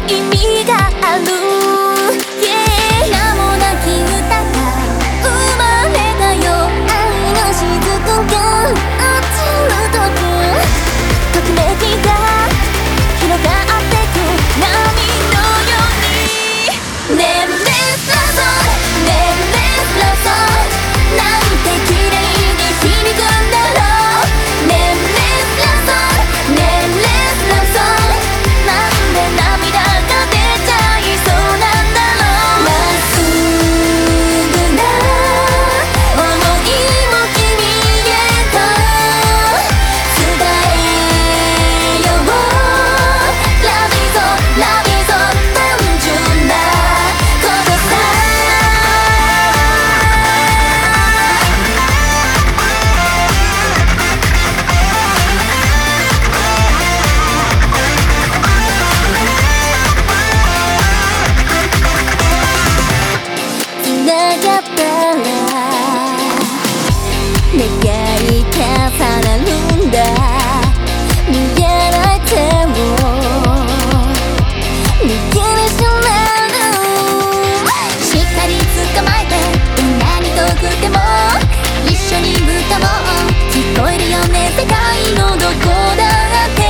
意味がある、yeah、名もなき歌が生まれたよ。愛の雫が落ちるとき、ときめきが広がってく波のように。ネームレスラソン、ネームレスラソン、なんて綺麗に響くんだろう。ネームレスラソン、ネームレスラソン、なんで涙が出ちゃいそうなんだろう。まっすぐな想いも君へと伝えよう。ラビゾラビゾ単純なことさ。繋がったら願い重なるんだ。見えない手を握りしめる。しっかり捕まえてどんなに遠くても一緒に歌もう。聞こえるよね世界のどこだって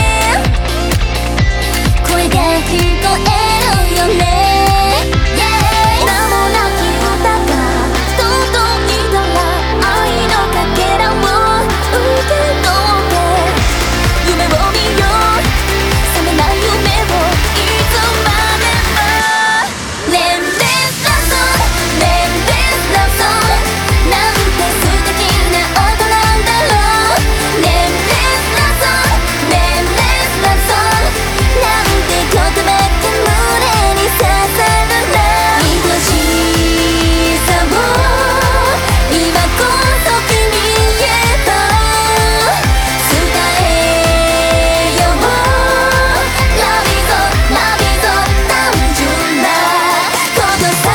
声が聞こえるよね。名もなき歌が届いたら愛のかけらを受け取って夢を見よう。覚めない夢をいつまでも。ネームレスラソン、ネームレスラソン、なんて素敵な音なんだろう。ネームレスラソン、ネームレスラソン、なんてときめき胸に刺さるな。愛しさを今こそ君へと伝えよう。ラビゾラビゾ単純なことさ。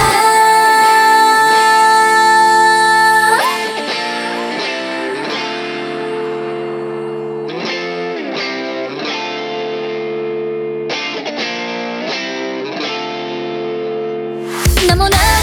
名もない